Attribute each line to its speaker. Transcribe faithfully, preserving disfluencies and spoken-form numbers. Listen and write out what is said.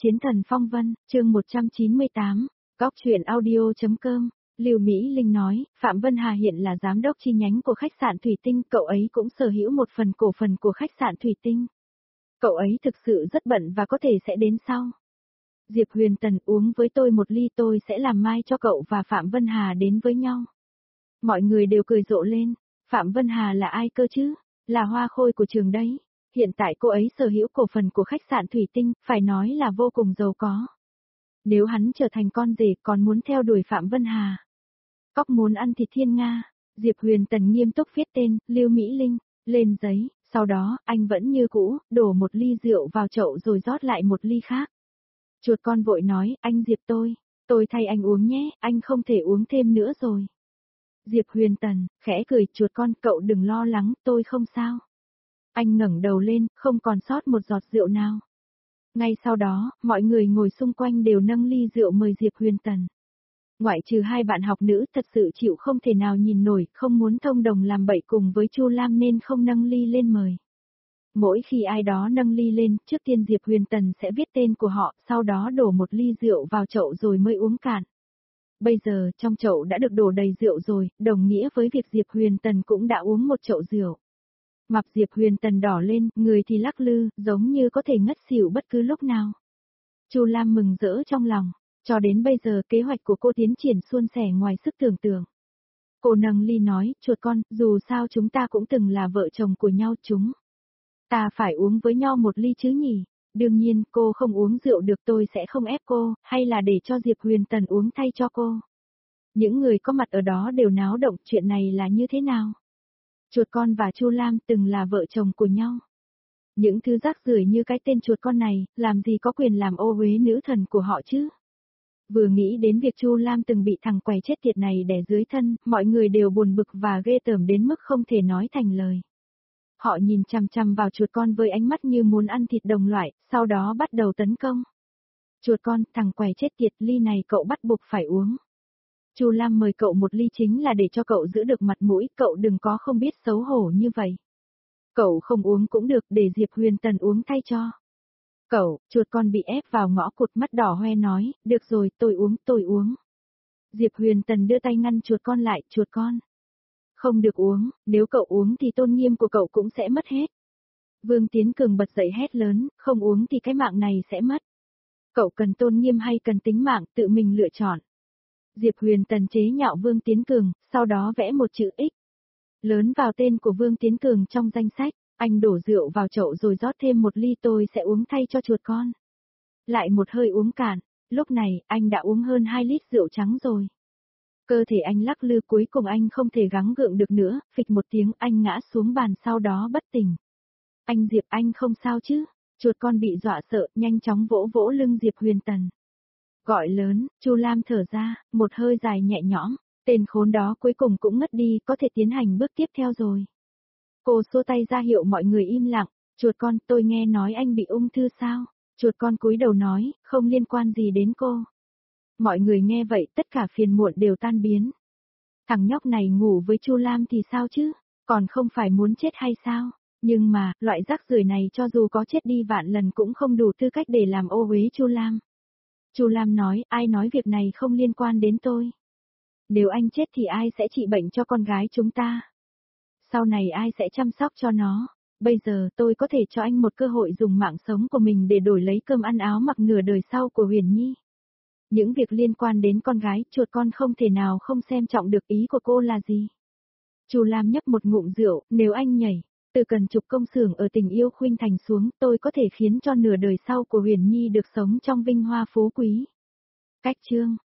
Speaker 1: Chiến thần phong vân, chương một trăm chín mươi tám, Góc truyện audio chấm com. Lưu Mỹ Linh nói, Phạm Vân Hà hiện là giám đốc chi nhánh của khách sạn Thủy Tinh, cậu ấy cũng sở hữu một phần cổ phần của khách sạn Thủy Tinh. Cậu ấy thực sự rất bận và có thể sẽ đến sau. Diệp Huyền Tần, uống với tôi một ly, tôi sẽ làm mai cho cậu và Phạm Vân Hà đến với nhau. Mọi người đều cười rộ lên, Phạm Vân Hà là ai cơ chứ? Là hoa khôi của trường đấy. Hiện tại cô ấy sở hữu cổ phần của khách sạn Thủy Tinh, phải nói là vô cùng giàu có. Nếu hắn trở thành con rể còn muốn theo đuổi Phạm Vân Hà. Cóc muốn ăn thịt thiên nga. Diệp Huyền Tần nghiêm túc viết tên, Lưu Mỹ Linh, lên giấy, sau đó, anh vẫn như cũ, đổ một ly rượu vào chậu rồi rót lại một ly khác. Chuột con vội nói, anh Diệp tôi, tôi thay anh uống nhé, anh không thể uống thêm nữa rồi. Diệp Huyền Tần, khẽ cười, chuột con, cậu đừng lo lắng, tôi không sao. Anh ngẩng đầu lên, không còn sót một giọt rượu nào. Ngay sau đó, mọi người ngồi xung quanh đều nâng ly rượu mời Diệp Huyền Tần. Ngoại trừ hai bạn học nữ thật sự chịu không thể nào nhìn nổi, không muốn thông đồng làm bậy cùng với Chu Lam nên không nâng ly lên mời. Mỗi khi ai đó nâng ly lên, trước tiên Diệp Huyền Tần sẽ viết tên của họ, sau đó đổ một ly rượu vào chậu rồi mới uống cạn. Bây giờ, trong chậu đã được đổ đầy rượu rồi, đồng nghĩa với việc Diệp Huyền Tần cũng đã uống một chậu rượu. Mặt Diệp Huyền Tần đỏ lên, người thì lắc lư, giống như có thể ngất xỉu bất cứ lúc nào. Chu Lam mừng rỡ trong lòng, cho đến bây giờ kế hoạch của cô tiến triển suôn sẻ ngoài sức tưởng tượng. Cô nâng ly nói, chuột con, dù sao chúng ta cũng từng là vợ chồng của nhau chúng. Ta phải uống với nhau một ly chứ nhỉ? Đương nhiên, cô không uống rượu được, tôi sẽ không ép cô, hay là để cho Diệp Huyền Tần uống thay cho cô. Những người có mặt ở đó đều náo động, chuyện này là như thế nào? Chuột con và Chu Lam từng là vợ chồng của nhau. Những thứ rác rưởi như cái tên chuột con này, làm gì có quyền làm ô uế nữ thần của họ chứ? Vừa nghĩ đến việc Chu Lam từng bị thằng quầy chết tiệt này đè dưới thân, mọi người đều buồn bực và ghê tởm đến mức không thể nói thành lời. Họ nhìn chằm chằm vào chuột con với ánh mắt như muốn ăn thịt đồng loại, sau đó bắt đầu tấn công. Chuột con, thằng quầy chết tiệt, ly này cậu bắt buộc phải uống. Chu Lam mời cậu một ly chính là để cho cậu giữ được mặt mũi, cậu đừng có không biết xấu hổ như vậy. Cậu không uống cũng được, để Diệp Huyền Tần uống thay cho. Cậu, chuột con bị ép vào ngõ cụt, mắt đỏ hoe nói, được rồi, tôi uống, tôi uống. Diệp Huyền Tần đưa tay ngăn chuột con lại, chuột con. Không được uống, nếu cậu uống thì tôn nghiêm của cậu cũng sẽ mất hết. Vương Tiến Cường bật dậy hét lớn, không uống thì cái mạng này sẽ mất. Cậu cần tôn nghiêm hay cần tính mạng, tự mình lựa chọn. Diệp Huyền Tần chế nhạo Vương Tiến Cường, sau đó vẽ một chữ X lớn vào tên của Vương Tiến Cường trong danh sách. Anh đổ rượu vào chậu rồi rót thêm một ly, tôi sẽ uống thay cho chuột con. Lại một hơi uống cạn, lúc này anh đã uống hơn hai lít rượu trắng rồi. Cơ thể anh lắc lư, cuối cùng anh không thể gắng gượng được nữa, phịch một tiếng anh ngã xuống bàn sau đó bất tỉnh. Anh Diệp, anh không sao chứ? Chuột con bị dọa sợ, nhanh chóng vỗ vỗ lưng Diệp Huyền Tần. Gọi lớn, Chu Lam thở ra, một hơi dài nhẹ nhõm, tên khốn đó cuối cùng cũng ngất đi, có thể tiến hành bước tiếp theo rồi. Cô xua tay ra hiệu mọi người im lặng, chuột con, tôi nghe nói anh bị ung thư sao? Chuột con cúi đầu nói, không liên quan gì đến cô. Mọi người nghe vậy tất cả phiền muộn đều tan biến. Thằng nhóc này ngủ với Chu Lam thì sao chứ? Còn không phải muốn chết hay sao? Nhưng mà, loại rác rưởi này cho dù có chết đi vạn lần cũng không đủ tư cách để làm ô uế Chu Lam. Chu Lam nói, ai nói việc này không liên quan đến tôi? Nếu anh chết thì ai sẽ trị bệnh cho con gái chúng ta? Sau này ai sẽ chăm sóc cho nó? Bây giờ tôi có thể cho anh một cơ hội dùng mạng sống của mình để đổi lấy cơm ăn áo mặc nửa đời sau của Huyền Nhi. Những việc liên quan đến con gái, chuột con không thể nào không xem trọng được, ý của cô là gì? Chu Lam nhấp một ngụm rượu, nếu anh nhảy từ cần trục công xưởng ở Tình Yêu Khuynh Thành xuống, tôi có thể khiến cho nửa đời sau của Huyền Nhi được sống trong vinh hoa phú quý. Cách chương